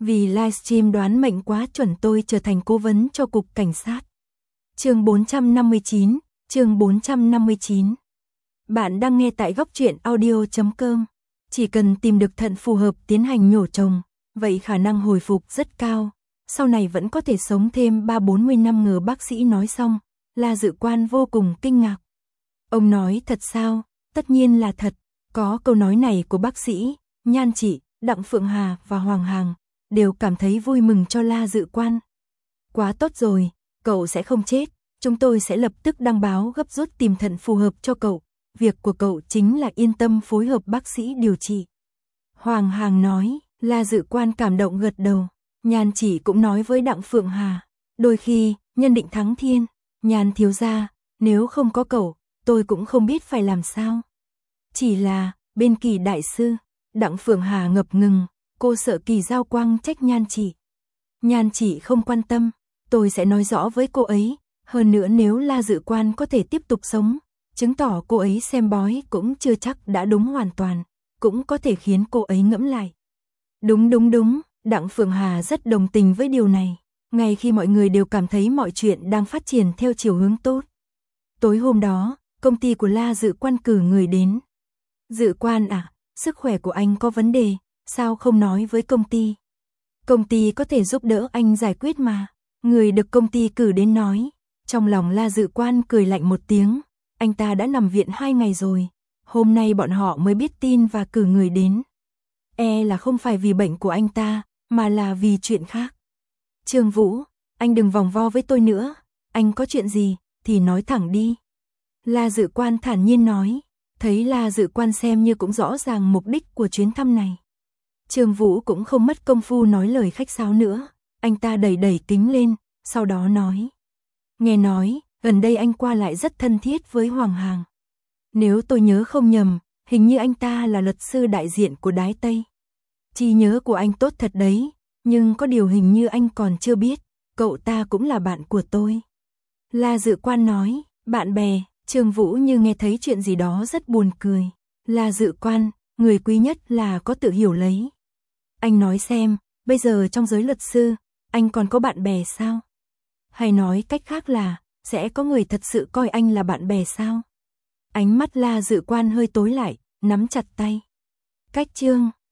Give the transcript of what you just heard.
Vì livestream đoán mệnh quá chuẩn tôi trở thành cố vấn cho cục cảnh sát. Chương 459, chương 459. Bạn đang nghe tại góc truyện audio.com. Chỉ cần tìm được thận phù hợp tiến hành nhổ trồng, vậy khả năng hồi phục rất cao. Sau này vẫn có thể sống thêm 30-40 năm ngờ bác sĩ nói xong. La Dự Quan vô cùng kinh ngạc. Ông nói thật sao? Tất nhiên là thật. Có câu nói này của bác sĩ, Nhan Chỉ, Đặng Phượng Hà và Hoàng Hàng đều cảm thấy vui mừng cho La Dự Quan. Quá tốt rồi, cậu sẽ không chết, chúng tôi sẽ lập tức đăng báo gấp rút tìm thận phù hợp cho cậu. Việc của cậu chính là yên tâm phối hợp bác sĩ điều trị. Hoàng Hàng nói. La Dự Quan cảm động gật đầu. Nhan Chỉ cũng nói với Đặng Phượng Hà, đôi khi, nhân định thắng thiên. Nhan thiếu gia, nếu không có cậu, tôi cũng không biết phải làm sao. Chỉ là, bên Kỳ đại sư, Đặng Phượng Hà ngập ngừng, cô sợ Kỳ Giao Quang trách Nhan Chỉ. Nhan Chỉ không quan tâm, tôi sẽ nói rõ với cô ấy, hơn nữa nếu La Dự Quan có thể tiếp tục sống, chứng tỏ cô ấy xem bói cũng chưa chắc đã đúng hoàn toàn, cũng có thể khiến cô ấy ngẫm lại. Đúng, Đặng Phượng Hà rất đồng tình với điều này, ngay khi mọi người đều cảm thấy mọi chuyện đang phát triển theo chiều hướng tốt. Tối hôm đó, công ty của La Dự Quan cử người đến. Dự Quan à, sức khỏe của anh có vấn đề, sao không nói với công ty? Công ty có thể giúp đỡ anh giải quyết mà. Người được công ty cử đến nói. Trong lòng La Dự Quan cười lạnh một tiếng, anh ta đã nằm viện 2 ngày rồi. Hôm nay bọn họ mới biết tin và cử người đến. Là không phải vì bệnh của anh ta, mà là vì chuyện khác. Trương Vũ, anh đừng vòng vo với tôi nữa, anh có chuyện gì, thì nói thẳng đi. La Dự Quan thản nhiên nói, thấy La Dự Quan xem như cũng rõ ràng mục đích của chuyến thăm này. Trương Vũ cũng không mất công phu nói lời khách sáo nữa, anh ta đẩy kính lên, sau đó nói. Nghe nói, gần đây anh qua lại rất thân thiết với Hoàng Hàng. Nếu tôi nhớ không nhầm, hình như anh ta là luật sư đại diện của Đái Tây. Trí nhớ của anh tốt thật đấy, nhưng có điều hình như anh còn chưa biết, cậu ta cũng là bạn của tôi. La Dự Quan nói, bạn bè. Trương Vũ như nghe thấy chuyện gì đó rất buồn cười. La Dự Quan, người quý nhất là có tự hiểu lấy. Anh nói xem, bây giờ trong giới luật sư, anh còn có bạn bè sao? Hay nói cách khác là, sẽ có người thật sự coi anh là bạn bè sao? Ánh mắt La Dự Quan hơi tối lại, nắm chặt tay. Cách chương